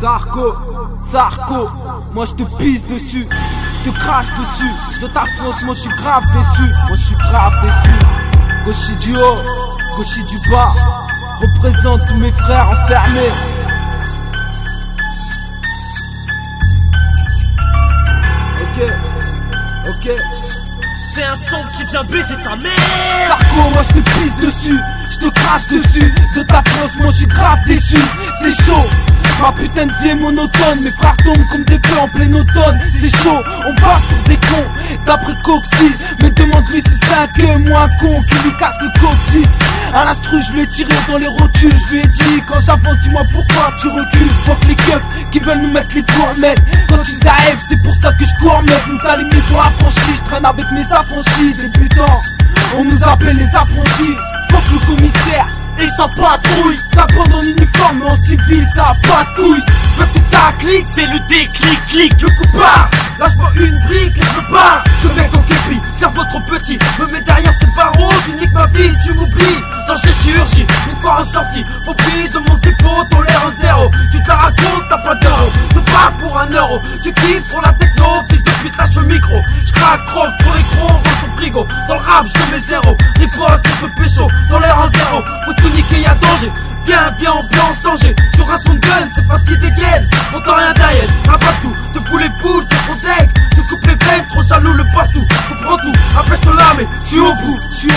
Sarko, moi je te pisse dessus, je te crache dessus. De ta France, moi je suis grave déçu, Gauchis du haut, gauchis du bas, représente tous mes frères enfermés. Ok. C'est un son qui vient baiser ta mère. Sarko, moi je te pisse dessus, je te crache dessus. De ta France, moi je suis grave déçu. C'est chaud, ma putain de vie est monotone. Mes frères tombent comme des feux en plein automne. C'est chaud, on passe pour des cons. D'après Coxy, mais demande-lui si c'est un queue, moi un con qui lui casse le coccyx. À l'instru, je lui ai tiré dans les rotules. Je lui ai dit, quand j'avance, dis-moi pourquoi tu recules. Faut que les keufs qui veulent nous mettre les gourmettes. Quand ils arrivent, c'est pour ça que je cours mettre. Nous t'as les mis pour affranchis, je traîne avec mes affranchis. Débutants, on nous appelle les apprentis. Faut que le commissaire et sa patrouille s'apprendre en uniforme, mais en civil, ça a pas de couilles. Veux que ta clique, c'est le déclic, clic. Le coup part, lâche-moi une brique et je me barre. Ce mec en képi, cerveau trop petit, me met derrière ses barreaux. Tu niques ma vie, tu m'oublies. Danger chirurgie, une fois ressorti, faut plier de mon zippo, ton l'air en zéro. Tu te la racontes, t'as pas d'euro, te parles pour un euro. Tu kiffes pour la techno, fils de pute, lâche le micro. Je craque, croque, pour les gros, range ton frigo. Dans le rap, je mets zéro, riposte, je peux pécho, dans l'air en zéro. Faut tout niquer, y'a danger. Viens, ambiance, danger. Sur un son de gun, c'est pas ce qui dégaine. T'entends rien derrière, rabat tout. Te fous les poules, te prends deck. Tu coupes les veines, trop jaloux le partout. Comprends tout, empêche-toi là, mais j'suis au bout.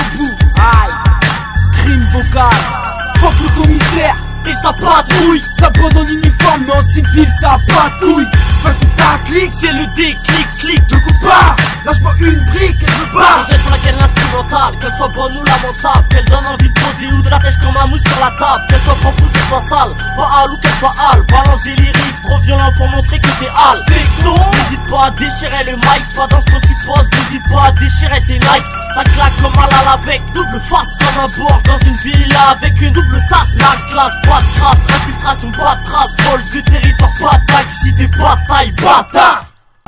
Aïe, crime vocal. Fuck le commissaire et sa patrouille. S'abonne en uniforme, mais en civil, ça a pas de couilles. Fais que ta clique, c'est le déclic, clic. Le coup part, lâche-moi une brique et je me barre. Jette pour laquelle l'instrumentale, qu'elle soit bonne ou lamentable, qu'elle donne envie de poser ou de la pêche comme un mousse sur la table, qu'elle soit propre ou qu'elle soit sale, pas hal ou qu'elle soit hal. Balance des lyrics trop violents pour montrer que t'es hal. C'est ton, n'hésite pas à déchirer le mic, pas dans ce que tu poses, n'hésite pas à déchirer tes likes. Ça claque comme un lal avec double face, comme un borge dans une villa avec une double tasse. La classe, pas de trace, infiltration, pas de trace, vol de territoire, pas d'axe, si des batailles, bâtard.